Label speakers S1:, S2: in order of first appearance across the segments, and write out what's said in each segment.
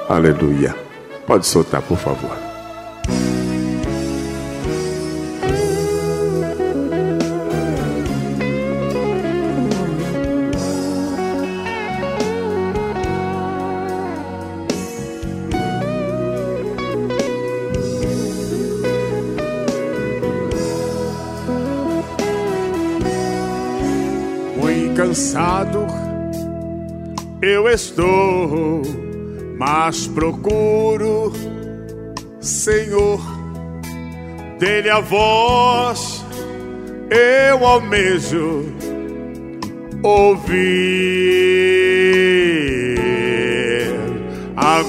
S1: Aleluia. Pode soltar, por favor.
S2: Muito cansado eu estou, mas procuro, Senhor, dele a voz eu almejo ouvir. A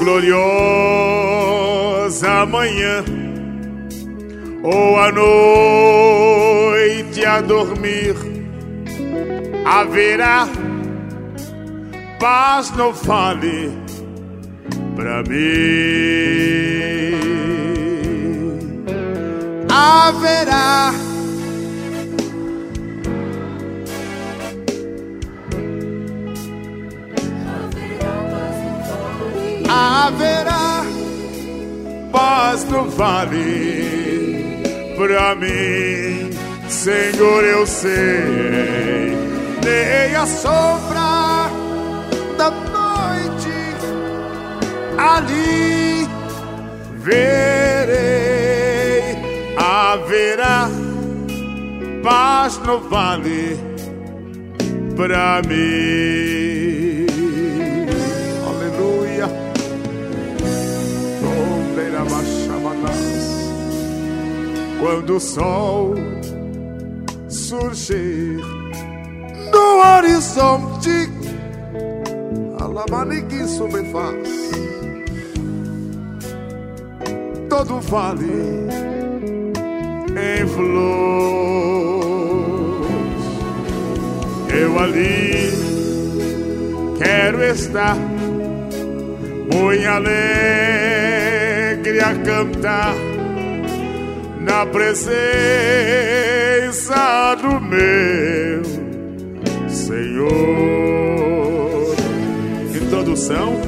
S2: gloriosa manhã ou a noite a dormir, haverá paz no vale pra mim. Haverá paz no vale pra mim, Senhor, eu sei. Nem a sombra da noite ali verei. Haverá paz no vale pra mim. Aleluia. Quando o sol surgir no horizonte, Alamanique sobrefaz todo vale em flores. Eu ali quero estar, muito alegre a cantar na presença do meu Senhor. Introdução.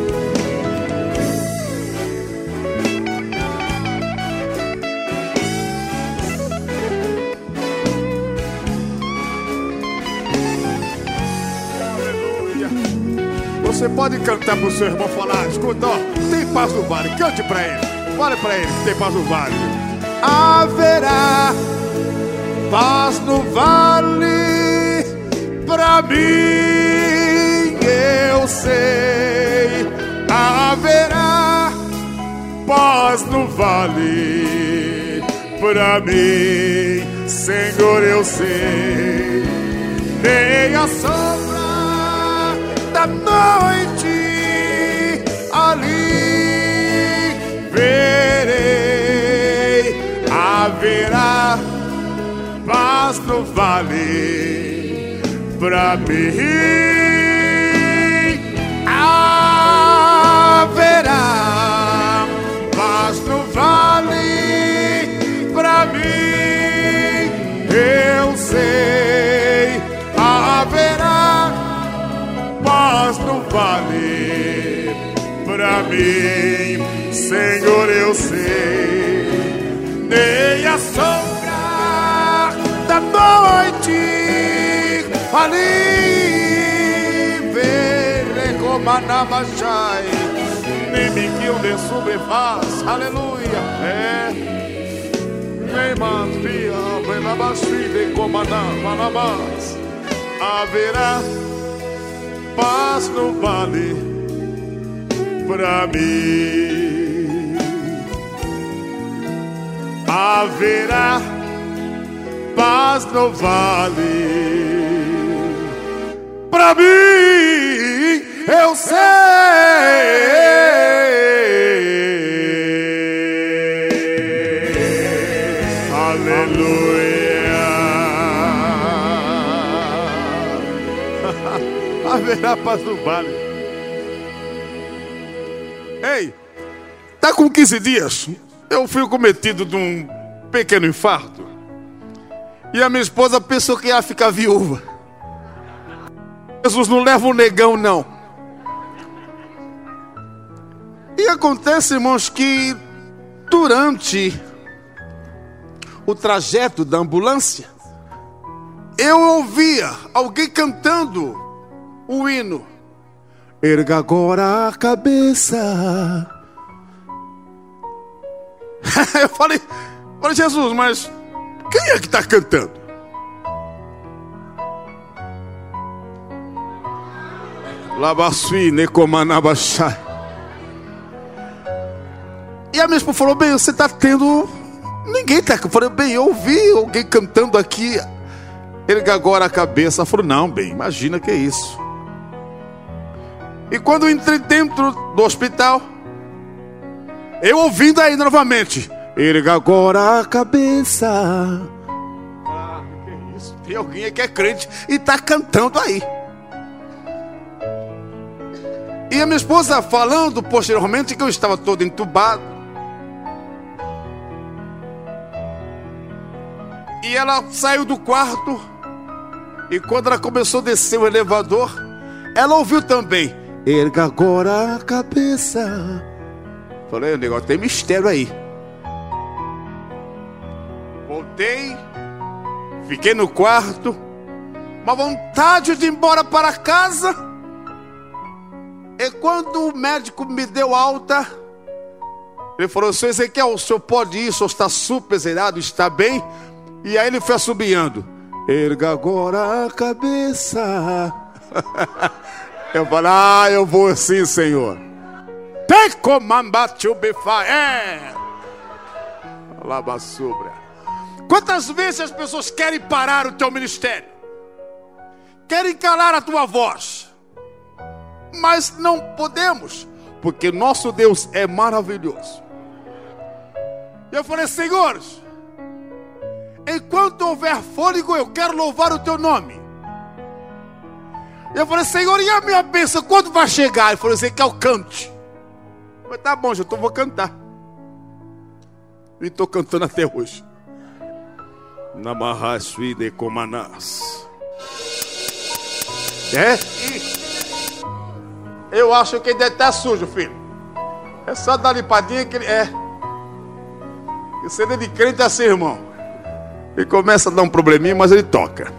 S2: Aleluia. Você pode cantar pro seu irmão, falar: escuta, ó, tem paz no vale. Cante pra ele. Fale pra ele que tem paz no vale. Haverá paz no vale pra mim, eu sei. Haverá paz no vale pra mim, Senhor, eu sei. Nem a sombra da noite ali verei. Haverá paz no vale pra mim. Haverá paz no vale pra mim, eu sei. Haverá paz no vale pra mim, Senhor, eu sei. Nem a sombra da noite ali verei como a namachai, nem me que eu de sobrefaz. Aleluia. Nem mais via, vem na baixinha como a namachai. Haverá paz no vale pra mim. Haverá paz no vale pra mim, eu sei. Aleluia. Haverá paz no vale. Ei, tá com 15 dias. Eu fui cometido de um pequeno infarto. E a minha esposa pensou que ia ficar viúva. Jesus não leva um negão, não. E acontece, irmãos, que durante o trajeto da ambulância, eu ouvia alguém cantando o hino. Erga agora a cabeça. Eu falei, Jesus, mas quem é que está cantando? Labasui, Necomanabachai. E a minha esposa falou, bem, você está tendo... Ninguém está... Eu falei, bem, eu ouvi alguém cantando aqui. Erga agora a cabeça. Ela falou, não, bem, imagina que é isso. E quando eu entrei dentro do hospital, eu ouvindo ainda novamente. Erga agora a cabeça. Ah, que é isso? Tem alguém aí que é crente e está cantando aí. E a minha esposa falando posteriormente que eu estava todo entubado. E ela saiu do quarto. E quando ela começou a descer o elevador, ela ouviu também. Erga agora a cabeça. Falei, o negócio tem mistério aí. Voltei. Fiquei no quarto. Uma vontade de ir embora para casa. E quando o médico me deu alta, ele falou, seu Ezequiel, o senhor pode ir, o senhor está super zerado, está bem? E aí ele foi assobiando. Erga agora a cabeça. Eu falei, eu vou sim, Senhor. Quantas vezes as pessoas querem parar o teu ministério? Querem calar a tua voz? Mas não podemos, porque nosso Deus é maravilhoso. Eu falei, senhores, enquanto houver fôlego, eu quero louvar o teu nome. Eu falei, Senhor, e a minha bênção, quando vai chegar? Ele falou, Ezequiel, cante. Eu falei, tá bom, já vou cantar. E estou cantando até hoje. Namahasui de Comanás. Eu acho que ele deve estar sujo, filho. É só dar limpadinha que ele é. E sendo de crente é assim, irmão. Ele começa a dar um probleminha, mas ele toca.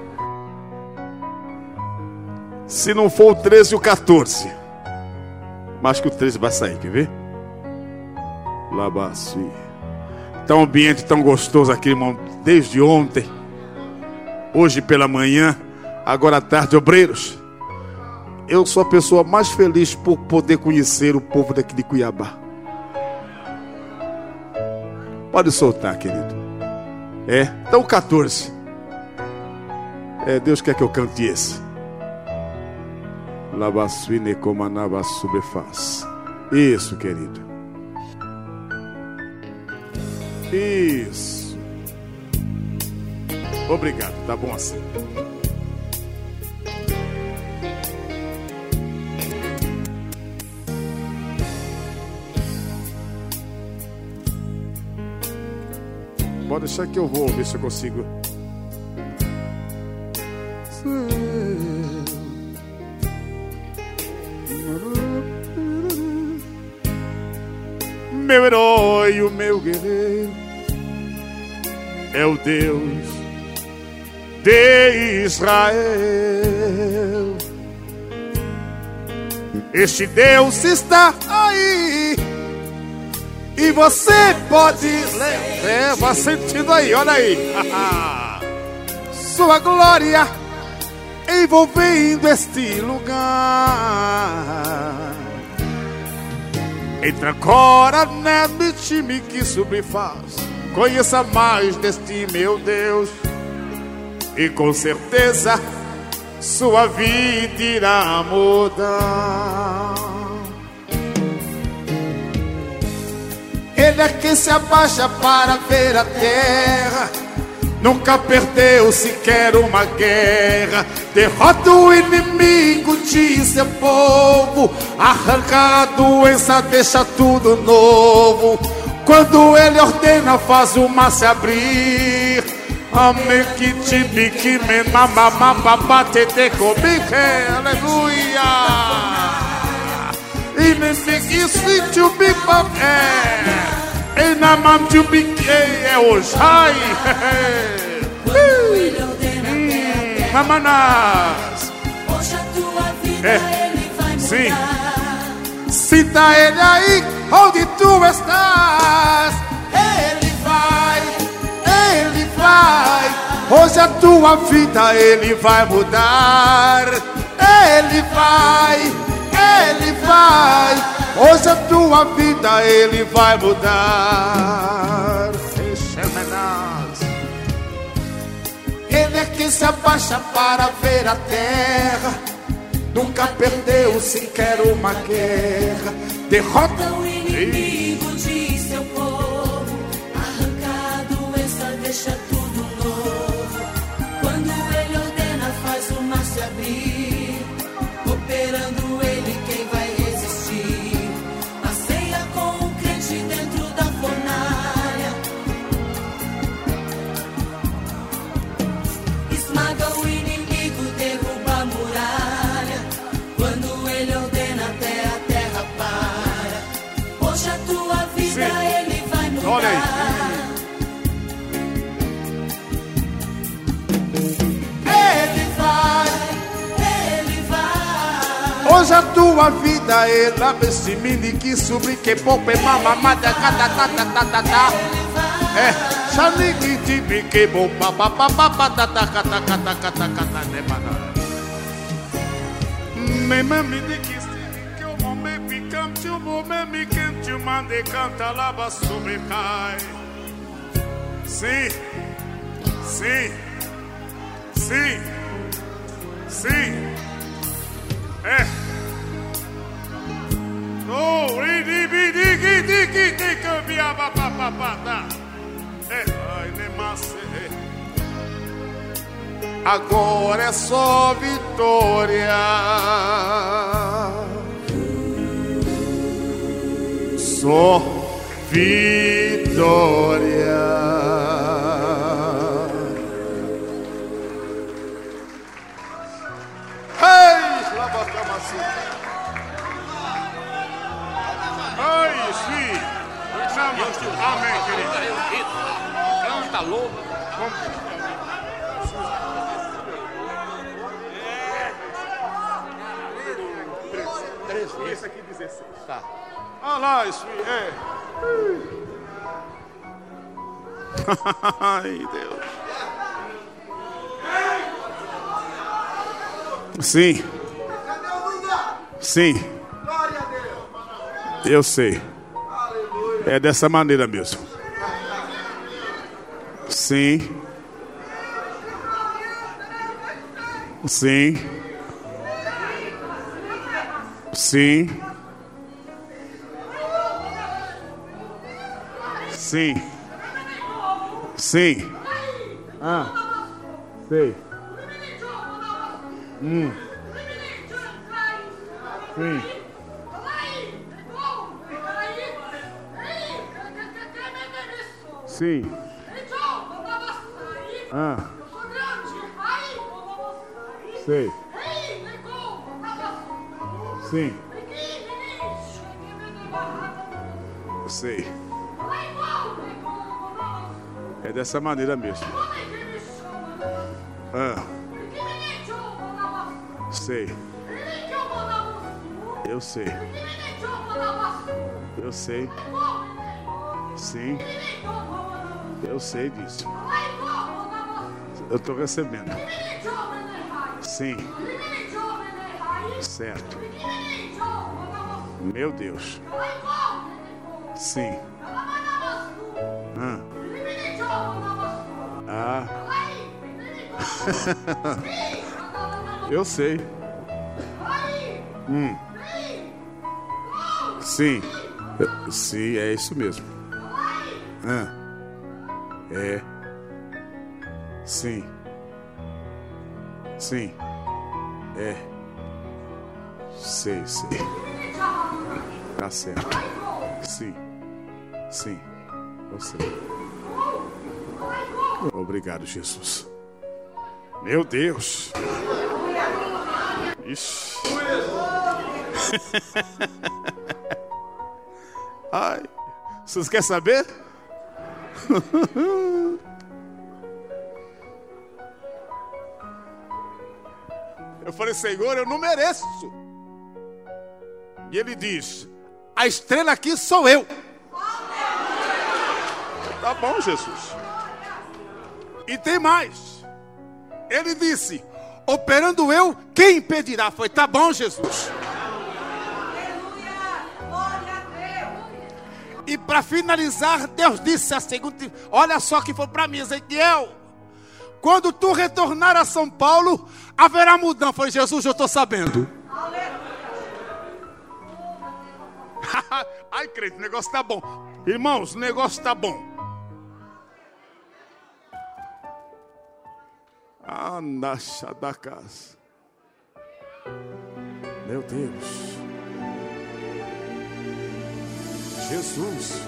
S2: Se não for o 13 e o 14. Mas que o 13 vai sair, quer ver? Labasui. Tá um ambiente tão gostoso aqui, irmão. Desde ontem. Hoje pela manhã. Agora à tarde, obreiros. Eu sou a pessoa mais feliz por poder conhecer o povo daqui de Cuiabá. Pode soltar, querido. Então o 14. Deus quer que eu cante esse. Labassuine comanava subefaz. Isso, querido. Isso. Obrigado, tá bom assim. Pode deixar que eu vou ver se eu consigo. Meu herói, o meu guerreiro é o Deus de Israel. Este Deus está aí. E você pode ler, vai sentindo aí, olha aí. Sua glória envolvendo este lugar. Entra agora nesse time que sobrefaz. Conheça mais deste meu Deus. E com certeza sua vida irá mudar. Ele é quem se abaixa para ver a terra. Nunca perdeu sequer uma guerra. Derrota o inimigo de seu povo. Arranca a doença, deixa tudo novo. Quando ele ordena, faz o mar se abrir. Amém que te bique menamamabate te comique. Aleluia. Inimiguíssimo to be pop. E na mão to be é hoje. Ai. Mamanás.
S3: Hoje a tua vida ele vai mudar.
S2: Sim. Sinta ele aí, onde tu estás. Ele vai. Hoje a tua vida ele vai mudar. Ele vai. Hoje a tua vida ele vai mudar. Ele é quem se abaixa para ver a terra. Nunca perdeu sequer uma guerra. Derrota
S3: o inimigo de seu povo. Arranca a doença, deixa tudo novo. Quando ele ordena, faz o mar se abrir. Operando ele, quem vai resistir? A ceia com o crente dentro da fornalha. Esmaga o inimigo, derruba a muralha. Quando ele ordena, até a terra para. Hoje a tua vida ele vai mudar.
S2: Olha aí. Hoje a tua vida ele abre esse mini que sobre que poupe mamamada catatatata. É, xanique de bique bom papapapapa tatacatacatacatacata né mana. Me mami de que que o momento picam tu momento me quente o mande canta lava sobre cai. Sim. É. Oh, que cambia papapá. É, ai, nem massa. Agora é só vitória. Só vitória. Ai, sim. Amém, querido.
S4: Não tá louco?
S2: Esse aqui 16. Tá. Olha lá, isso é. Ai, Deus. Sim. Eu sei. É dessa maneira mesmo. Sim. Sim. Ah. Sei. Sim. Ah. Sei. Sim. Sei. É dessa maneira mesmo. Ah. Sei. Eu sei. Eu sei. Sim. Eu sei disso. Eu tô recebendo. Sim. Certo. Meu Deus. Sim. Ah. Eu sei. Sim. Sim, é isso mesmo. É. Sim. Sim. É. Sei. Tá certo. Sim. Eu sei. Obrigado, Jesus. Meu Deus. Ixi. Ai, vocês querem saber? Eu falei, Senhor, eu não mereço. E ele diz, a estrela aqui sou eu. Tá bom, Jesus. E tem mais. Ele disse, operando eu, quem impedirá? Foi, tá bom, Jesus. E para finalizar, Deus disse a segunda, olha só que foi para mim, Ezequiel, quando tu retornar a São Paulo, haverá mudança. Foi, Jesus, eu estou sabendo. Ai, crente, o negócio está bom. Irmãos, o negócio está bom. Anacha da casa. Meu Deus. Jesus.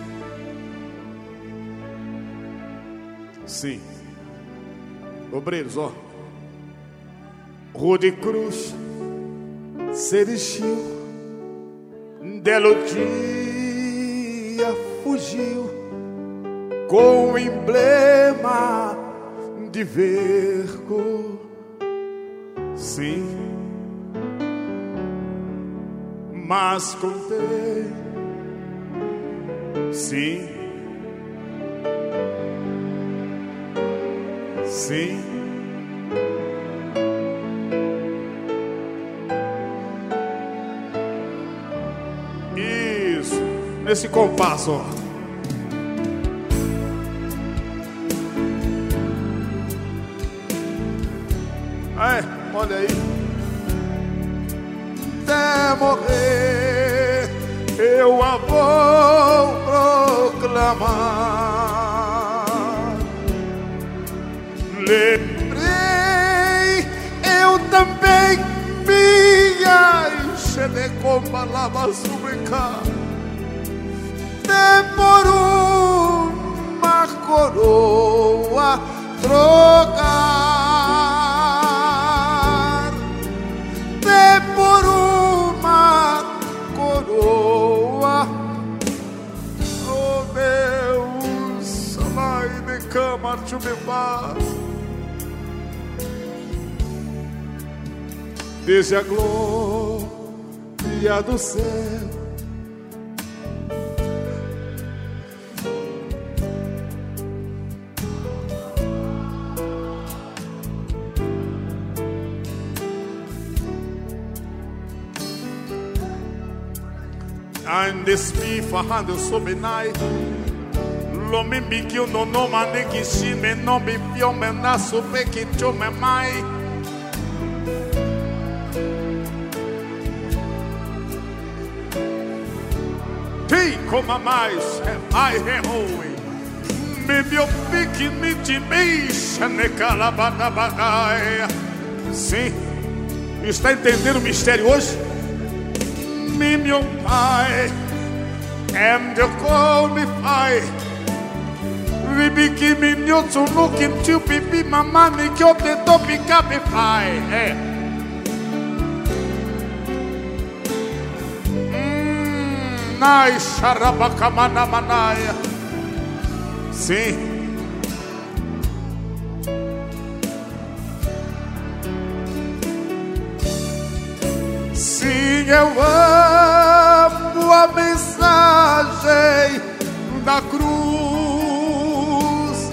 S2: Sim. Obreiros, ó. Rua de Cruz se ergueu. Delo dia fugiu com o emblema de vergo. Sim. Mas contei. Sim. Sim. Isso. Nesse compasso, ó. Olha aí. Até morrer eu a vou proclamar. Lembrei, eu também minha enxerei com palavras sublicar. Por uma coroa trocar. Por uma coroa. Oh Deus, vai de cama te levar. Desde a glória do céu. Despi farrando sobre nai. Lome bikio no no mane kishime no bipio mena supe kicho me mai. Ti coma mais ai reoi. Me meu pique me tibicha ne calabada badai. Sim, está entendendo o mistério hoje? Meu pai, and you call me pai. We became in your to look into pipi, mamma, make your the topic up if I. Nice, Sharabakamana Manaya. Sim. Sim, eu amo a mensagem da cruz.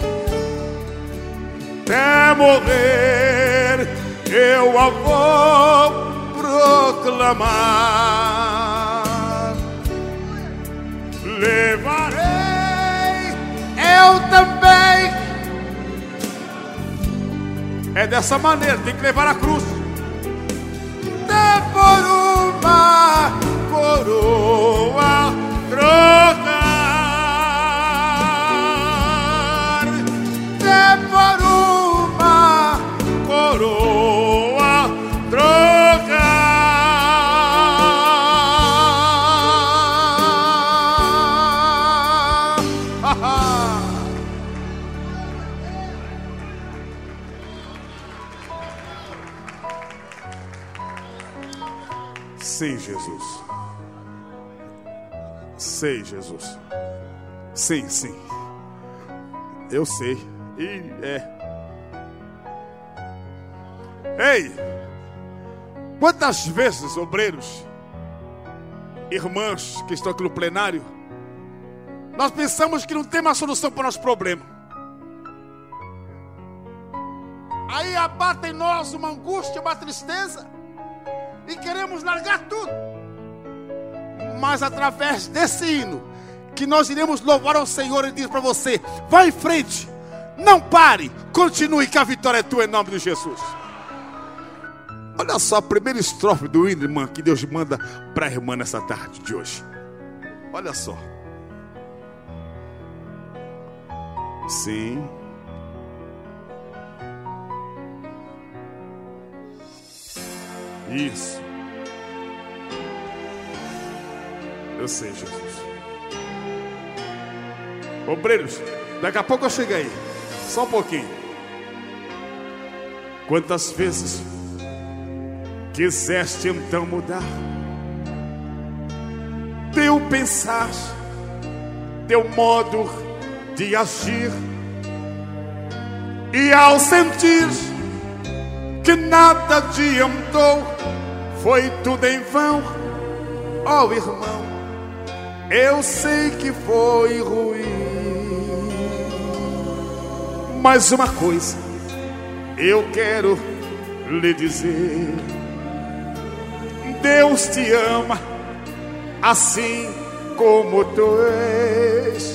S2: Até morrer eu a vou proclamar. Levarei eu também. É dessa maneira, tem que levar a cruz. Por uma coroa trocar. Por uma coroa trocar. Sim, Jesus. Sei, Jesus. Sim, sim. Eu sei. Ei! Quantas vezes, obreiros, irmãs que estão aqui no plenário, nós pensamos que não tem mais solução para o nosso problema. Aí abate em nós uma angústia, uma tristeza, e queremos largar tudo. Mas através desse hino, que nós iremos louvar ao Senhor e dizer para você: vá em frente, não pare, continue, que a vitória é tua em nome de Jesus. Olha só a primeira estrofe do hino, irmã, que Deus manda para a irmã nessa tarde de hoje. Olha só. Sim. Isso. Eu sei, Jesus. Obreiros, daqui a pouco eu chego aí. Só um pouquinho. Quantas vezes quiseste então mudar teu pensar, teu modo de agir, e ao sentir que nada adiantou, foi tudo em vão. Ó irmão, eu sei que foi ruim, mas uma coisa eu quero lhe dizer: Deus te ama assim como tu és.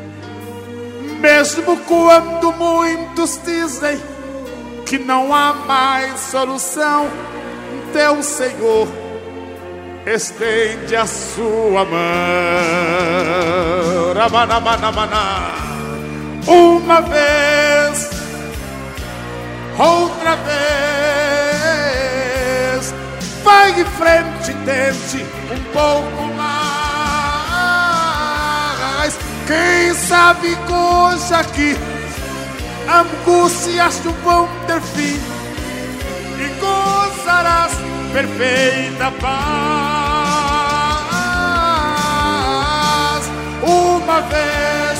S2: Mesmo quando muitos dizem que não há mais solução, teu Senhor estende a sua mão. Uma vez, outra vez, vai em frente, tente um pouco mais. Quem sabe que hoje aqui angústias vão ter fim e gozarás perfeita paz. Uma vez,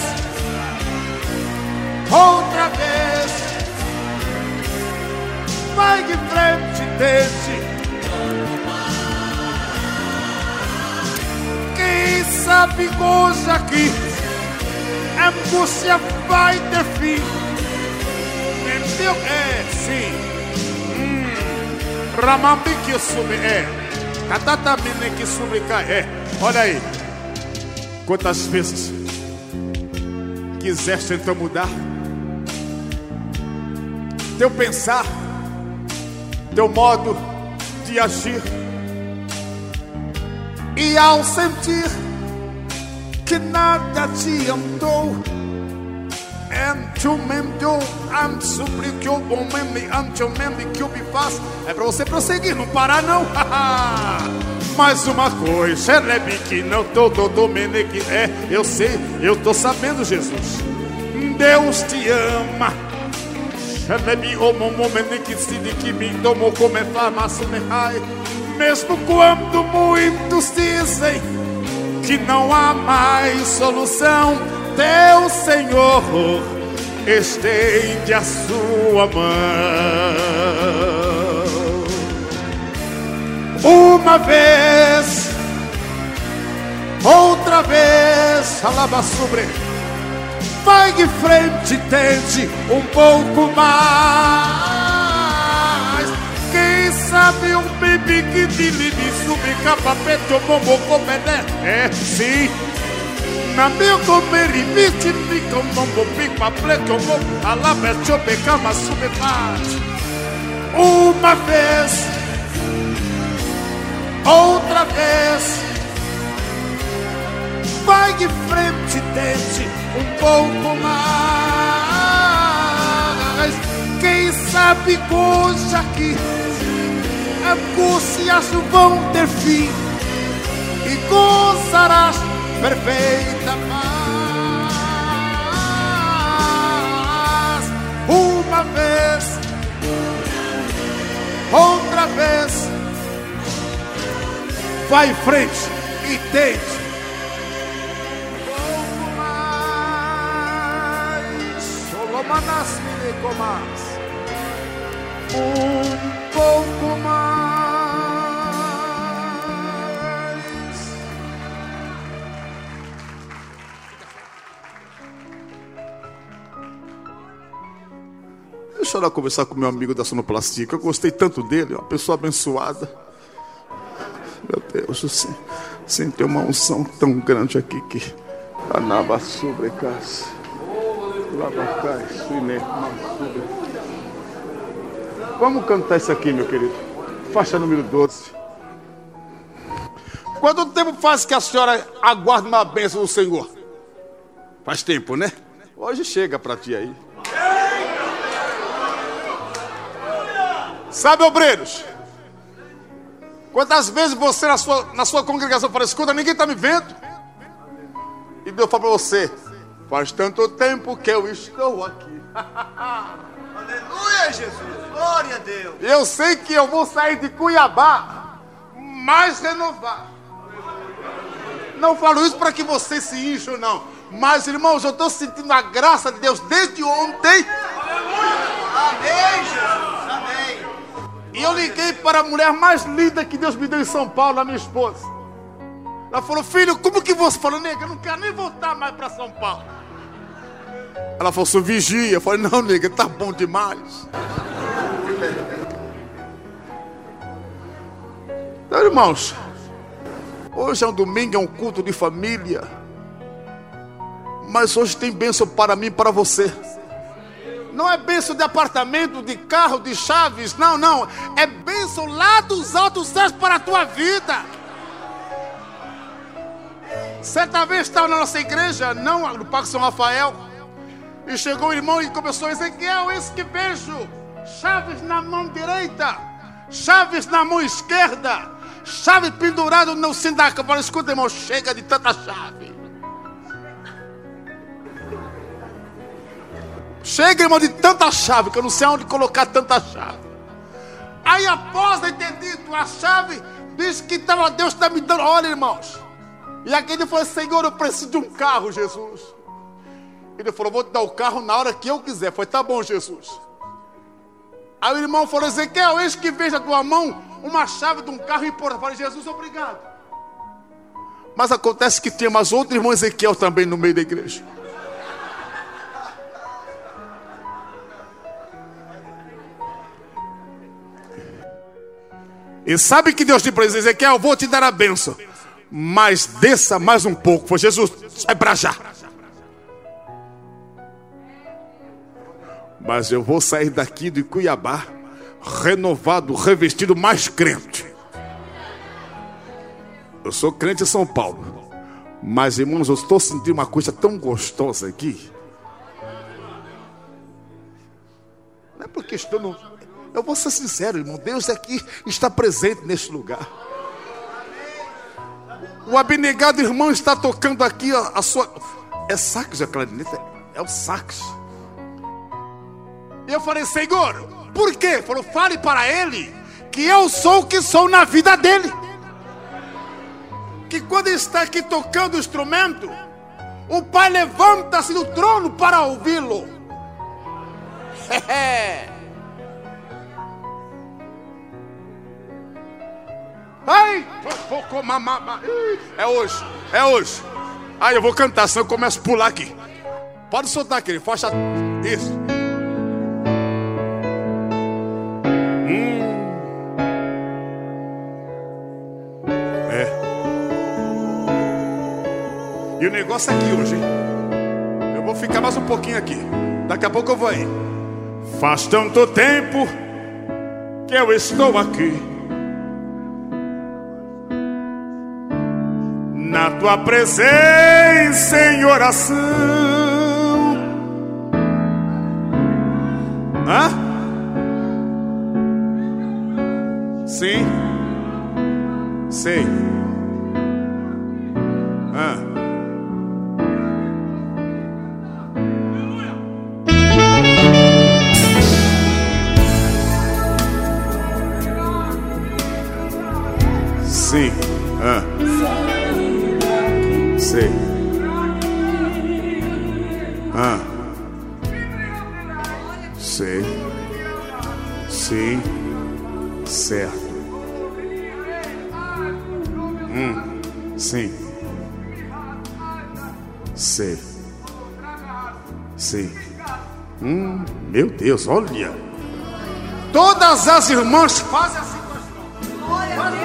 S2: outra vez, vai de frente, tente. Quem sabe hoje aqui a angústia vai ter fim. Entendeu? Sim. Ramambi que sube, Catatamine que sube cai, Olha aí. Quantas vezes quiseste então mudar teu pensar, teu modo de agir, e ao sentir que nada te andou, é para você prosseguir, não parar não. Mais uma coisa, que não todo meneque, eu sei, eu tô sabendo, Jesus. Deus te ama. Mesmo quando muitos dizem que não há mais solução, teu Senhor estende a sua mão. Uma vez, outra vez, alabaçubre, vai de frente, tente um pouco mais. Quem sabe um bebê que te libe, sube capapeto, bombo, comedé, sim. Na meu comer e miti, pico, bombo, pico, pleco, alabeto, becama, sube parte. Uma vez, outra vez, vai de frente, tente um pouco mais. Quem sabe hoje aqui angústias vão ter fim e gozarás perfeita paz. Uma vez, outra vez, vai em frente e tente. Um pouco mais. Deixa eu lá conversar com meu amigo da sonoplastia, que eu gostei tanto dele, uma pessoa abençoada. Meu Deus, eu senti uma unção tão grande aqui que anava sobre casa. Vamos cantar isso aqui, meu querido. Faixa número 12. Quanto tempo faz que a senhora aguarda uma bênção do Senhor? Faz tempo, né? Hoje chega pra ti aí. Sabe, obreiros? Quantas vezes você na sua congregação fala, escuta, ninguém está me vendo? E Deus fala para você, faz tanto tempo que eu estou aqui.
S5: Aleluia, Jesus. Glória a Deus.
S2: Eu sei que eu vou sair de Cuiabá mais renovado. Não falo isso para que você se inche, não. Mas, irmãos, eu estou sentindo a graça de Deus desde ontem.
S5: Amém, Jesus. Amém.
S2: E eu liguei para a mulher mais linda que Deus me deu em São Paulo, a minha esposa. Ela falou, filho, como que você falou, nega, eu não quero nem voltar mais para São Paulo. Ela falou, sou vigia. Eu falei, não, nega, tá bom demais. Então, irmãos, hoje é um domingo, é um culto de família. Mas hoje tem bênção para mim e para você. Não é bênção de apartamento, de carro, de chaves. Não, não. É bênção lá dos altos céus para a tua vida. Certa vez estava na nossa igreja, não no Parque São Rafael. E chegou o irmão e começou a dizer, Ezequiel, esse que vejo. Chaves na mão direita. Chaves na mão esquerda. Chave pendurada no cinto da cama. Escuta, irmão, chega de tanta chave. Chega, irmão, de tanta chave, que eu não sei onde colocar tanta chave. Aí, após ter dito a chave, disse que Deus está me dando. Olha, irmãos. E aquele falou, Senhor, eu preciso de um carro, Jesus. Ele falou, vou te dar o carro na hora que eu quiser. Foi, tá bom, Jesus. Aí o irmão falou, Ezequiel, eis que veja a tua mão uma chave de um carro importado. Eu falei, Jesus, obrigado. Mas acontece que tinha mais outro irmão Ezequiel também no meio da igreja. E sabe que Deus disse para Ezequiel, eu vou te dar a bênção. Mas desça mais um pouco. Foi, Jesus, sai para já. Mas eu vou sair daqui de Cuiabá renovado, revestido, mais crente. Eu sou crente em São Paulo. Mas, irmãos, eu estou sentindo uma coisa tão gostosa aqui. Não é porque estou no... Eu vou ser sincero, irmão. Deus aqui está presente neste lugar. O abnegado irmão está tocando aqui a sua... É sax, a clarineta? É o sax. E eu falei, Senhor, por quê? Ele falou, fale para ele que eu sou o que sou na vida dele. Que quando ele está aqui tocando o instrumento, o Pai levanta-se do trono para ouvi-lo. Ai, é hoje, é hoje. Aí eu vou cantar, senão eu começo a pular aqui. Pode soltar aquele, faixa. Isso. E o negócio é aqui hoje, hein? Eu vou ficar mais um pouquinho aqui. Daqui a pouco eu vou aí. Faz tanto tempo que eu estou aqui, na tua presença em oração. Hã? Sim. Sei. Hã? Sim. Sei. Sei. Sim. Certo. Sim. Sei. Sim. Meu Deus, olha. Todas as irmãs fazem assim com as mãos.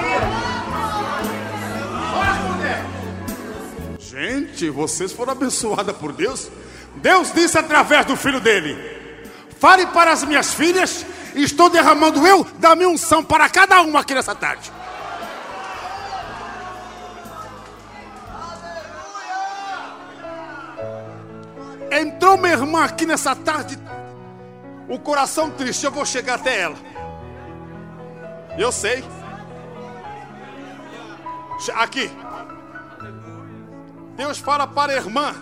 S2: Olha as mulheres. Gente, vocês foram abençoadas por Deus. Deus disse através do filho dele: fale para as minhas filhas, estou derramando eu da minha unção para cada uma aqui nessa tarde. Entrou minha irmã aqui nessa tarde, o coração triste, eu vou chegar até ela. Eu sei. Aqui. Deus fala para a irmã.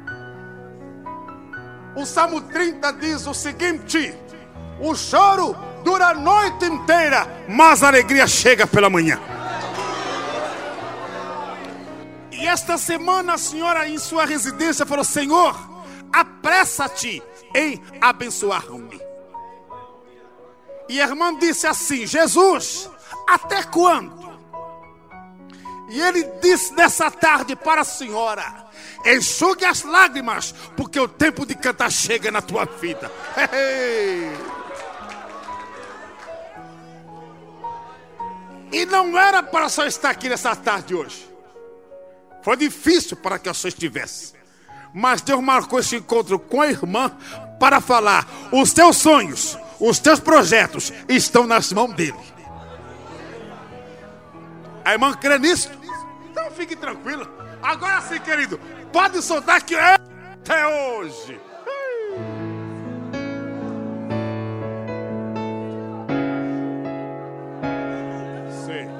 S2: O Salmo 30 diz o seguinte: o choro dura a noite inteira, mas a alegria chega pela manhã. E esta semana a senhora em sua residência falou: Senhor, apressa-te em abençoar-me. E a irmã disse assim: Jesus, até quando? E ele disse nessa tarde para a senhora: enxugue as lágrimas, porque o tempo de cantar chega na tua vida. E não era para só estar aqui nessa tarde hoje. Foi difícil para que eu só estivesse. Mas Deus marcou esse encontro com a irmã para falar: os teus sonhos, os teus projetos estão nas mãos dele. A irmã crê nisso? Então fique tranquila. Agora sim, querido, pode soltar que é até hoje. Sim.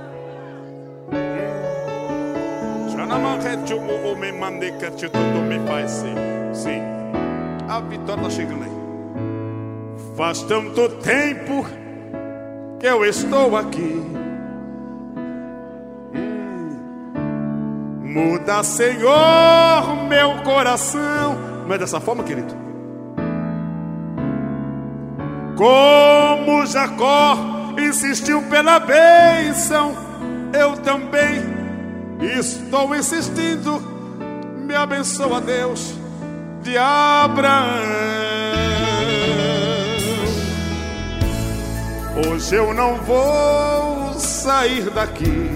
S2: Já não me mandei que tudo me faz sim. A vitória está chegando aí. Faz tanto tempo que eu estou aqui. Muda, Senhor, meu coração. Não é dessa forma, querido? Como Jacó insistiu pela bênção, eu também estou insistindo. Me abençoa, Deus de Abraão. Hoje eu não vou sair daqui.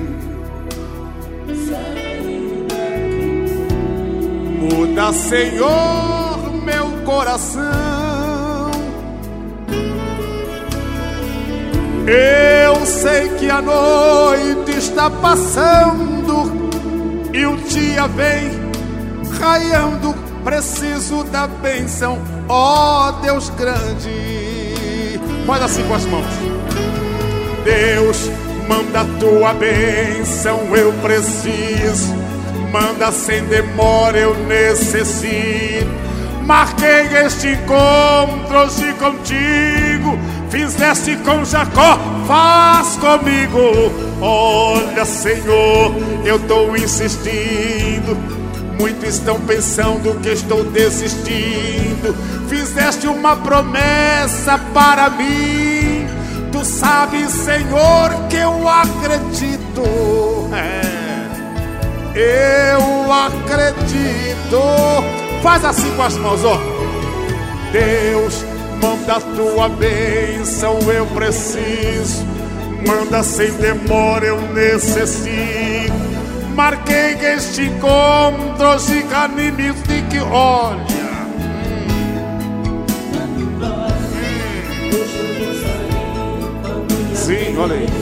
S2: Muda, Senhor, meu coração. Eu sei que a noite está passando e o dia vem raiando. Preciso da bênção, ó Deus grande. Faz assim com as mãos. Deus, manda a tua bênção, eu preciso. Manda sem demora, eu necessito. Marquei este encontro hoje contigo. Fizeste com Jacó, faz comigo. Olha, Senhor, eu estou insistindo. Muitos estão pensando que estou desistindo. Fizeste uma promessa para mim. Tu sabes, Senhor, que eu acredito. Eu acredito. Faz assim com as mãos, ó. Deus, manda a tua bênção, eu preciso. Manda sem demora, eu necessito. Marquei este encontro, hoje canimos de que olha. Sim, olha aí.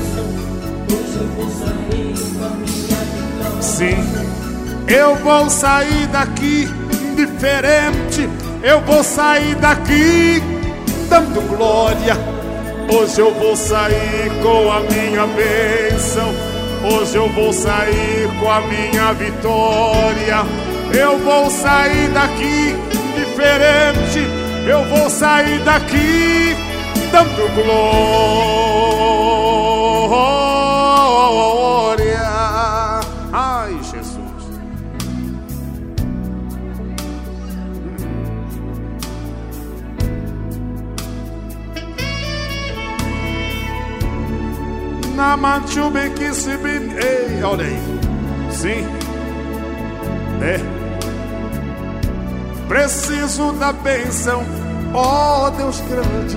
S2: Sim, eu vou sair daqui diferente. Eu vou sair daqui dando glória. Hoje eu vou sair com a minha bênção. Hoje eu vou sair com a minha vitória. Eu vou sair daqui diferente. Eu vou sair daqui dando glória. na manchube que se bin. Ei, olha aí. Sim. Preciso da bênção, ó Deus grande.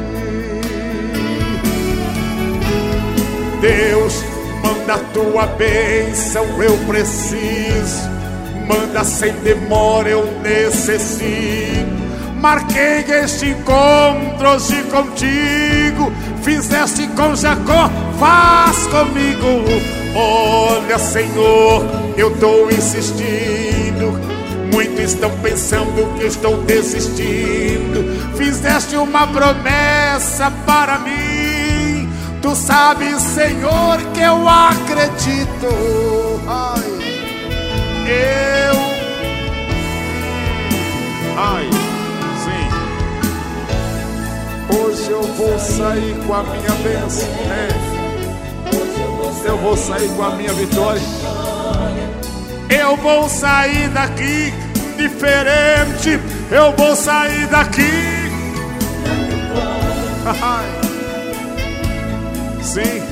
S2: Deus, manda a tua bênção, eu preciso. Manda sem demora, eu necessito. Marquei este encontro hoje contigo. Fizeste com Jacó, faz comigo. Olha, Senhor, eu estou insistindo. Muitos estão pensando que eu estou desistindo. Fizeste uma promessa para mim. Tu sabes, Senhor, que eu acredito. Sim. Hoje eu vou sair com a minha bênção. Eu vou sair com a minha vitória. Eu vou sair daqui diferente. Eu vou sair daqui. Sim.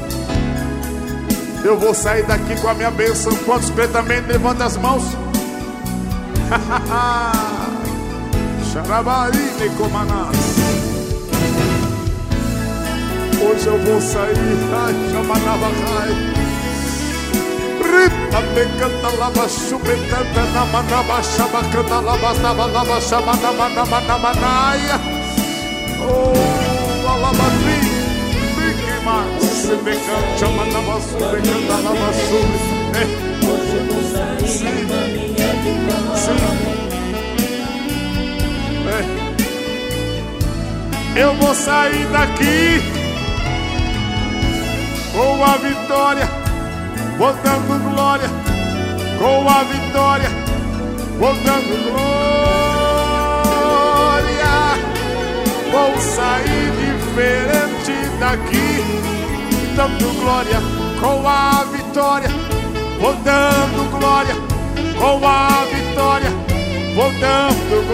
S2: Eu vou sair daqui com a minha bênção. Quantos completamente levanta as mãos? Xarabaíne comanás. Hoje eu vou sair. Ai, chamanavai. Rita becanta lava chupetanta na manaba chabacanta lava lava chamana manamanaia. Oh, alabadri, fique mais. Se becanta chamanava subecanta lava chupetanta. Sim. Eu vou sair daqui com a vitória. Vou dando glória, com a vitória, vou dando glória. Vou sair diferente daqui, dando glória, com a vitória, vou dando glória, com a vitória, vou dando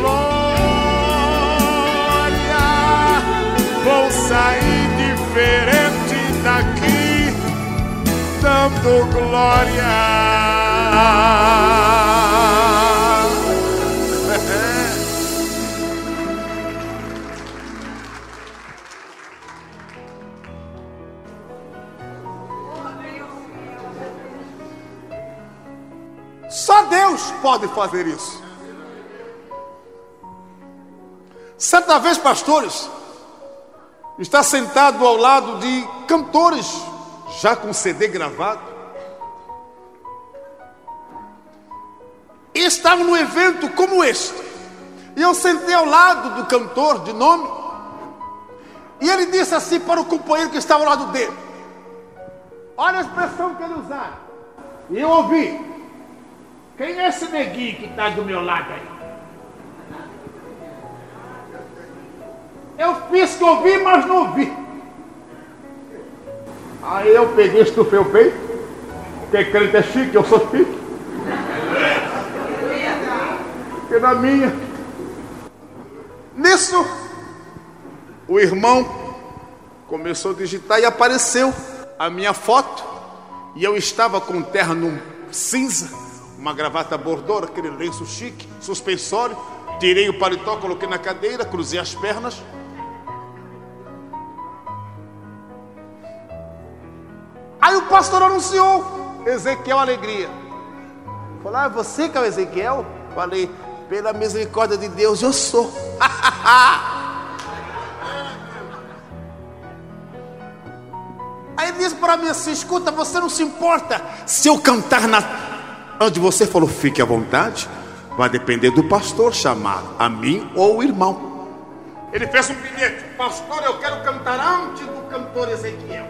S2: glória. Vou sair diferente daqui, dando glória.
S6: Só Deus pode fazer isso. Certa vez, pastores, está sentado ao lado de cantores já com CD gravado, e estava num evento como este, e eu sentei ao lado do cantor de nome, e ele disse assim para o companheiro que estava ao lado dele: olha a expressão que ele usava. E eu ouvi: quem é esse neguinho que está do meu lado aí? Eu fiz que ouvi, mas não ouvi. Aí eu peguei, estufei o peito, porque crente é chique, eu sou chique. Porque na minha. Nisso, o irmão começou a digitar e apareceu a minha foto. E eu estava com um terno cinza, uma gravata bordô, aquele lenço chique, suspensório. Tirei o paletó, coloquei na cadeira, cruzei as pernas. Aí o pastor anunciou: Ezequiel Alegria. Falou: ah, você que é o Ezequiel? Falei: pela misericórdia de Deus, eu sou. Aí ele disse para mim assim: escuta, você não se importa se eu cantar onde você falou? Fique à vontade. Vai depender do pastor chamar a mim ou o irmão. Ele fez um bilhete: pastor, eu quero cantar antes do cantor Ezequiel.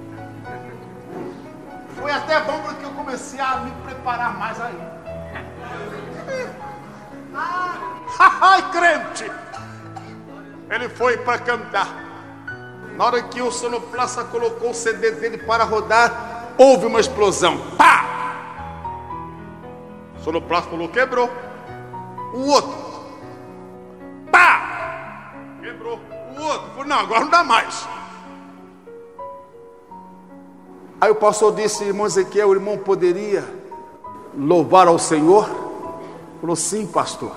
S6: Foi até bom porque eu comecei a me preparar mais ainda. Ai, crente! Ele foi para cantar. Na hora que o sonoplasta colocou o CD dele para rodar, houve uma explosão. Pá! O sonoplasta falou: quebrou. O outro: pá! Quebrou. O outro falou: não, agora não dá mais. Aí o pastor disse: irmão Ezequiel, o irmão poderia louvar ao Senhor? Falou: sim, pastor.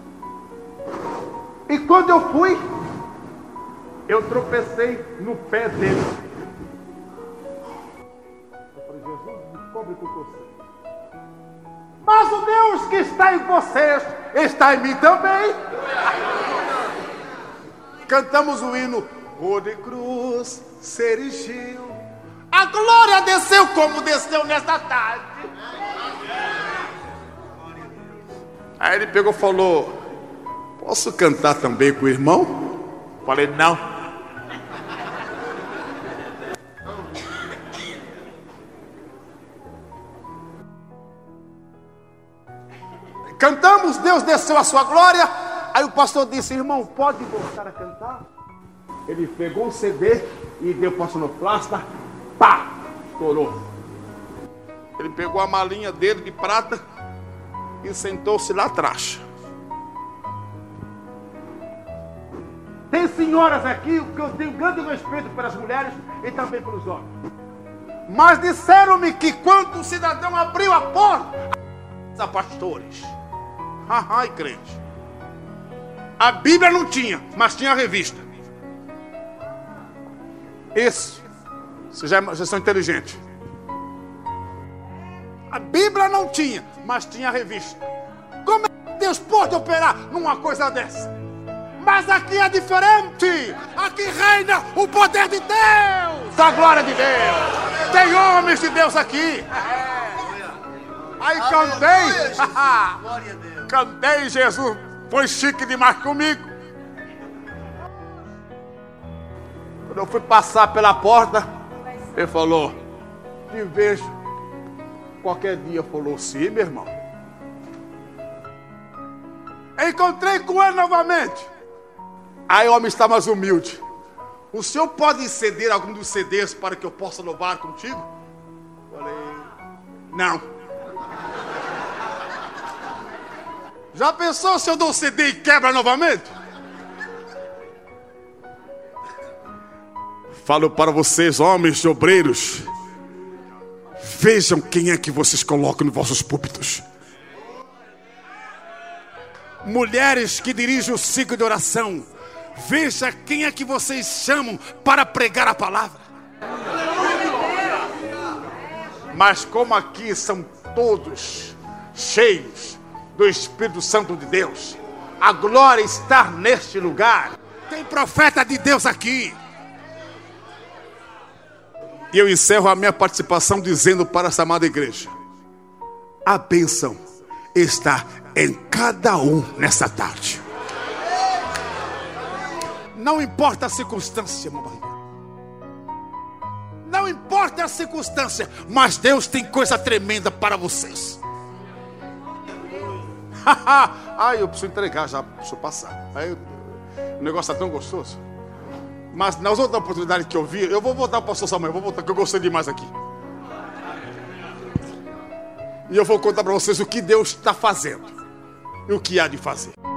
S6: E quando eu fui, eu tropecei no pé dele. Eu falei: Jesus, descobre que eu estou certo. Mas o Deus que está em vocês está em mim também. Cantamos o hino: o de cruz se erigiu, a glória desceu como desceu nesta tarde. Aí ele pegou e falou: posso cantar também com o irmão? Falei: não. Cantamos, Deus desceu a sua glória. Aí o pastor disse: irmão, pode voltar a cantar? Ele pegou um CD e deu para o sonoplasta. Pá! Estourou. Ele pegou a malinha dele de prata e sentou-se lá atrás. Tem senhoras aqui que eu tenho grande respeito pelas mulheres e também pelos homens. Mas disseram-me que quando o cidadão abriu a porta, a pastores. Ai, crente. A Bíblia não tinha, mas tinha a revista. Isso. Vocês já são inteligentes. A Bíblia não tinha, mas tinha a revista. Como é que Deus pode operar numa coisa dessa? Mas aqui é diferente. Aqui reina o poder de Deus, a glória de Deus. Tem homens de Deus aqui. Aí cantei. Cantei, Jesus foi chique demais comigo. Quando eu fui passar pela porta, ele falou: te vejo qualquer dia. Falou: sim, meu irmão. Encontrei com ele novamente. Aí o homem está mais humilde. O senhor pode ceder algum dos CDs para que eu possa louvar contigo? Falei: não. Já pensou se eu dou o CD e quebra novamente? Falo para vocês, homens e obreiros, vejam quem é que vocês colocam nos vossos púlpitos. Mulheres que dirigem o ciclo de oração, veja quem é que vocês chamam para pregar a palavra. Mas como aqui são todos cheios do Espírito Santo de Deus, a glória está neste lugar. Tem profeta de Deus aqui. E eu encerro a minha participação dizendo para essa amada igreja: a bênção está em cada um nessa tarde. Não importa a circunstância, meu barriga. Não importa a circunstância, mas Deus tem coisa tremenda para vocês. Ai, eu preciso entregar já, deixa eu passar. Aí, o negócio está tão gostoso. Mas nas outras oportunidades que eu vi, eu vou voltar para o pastor Samuel, eu vou voltar, que eu gostei demais aqui. E eu vou contar para vocês o que Deus está fazendo e o que há de fazer.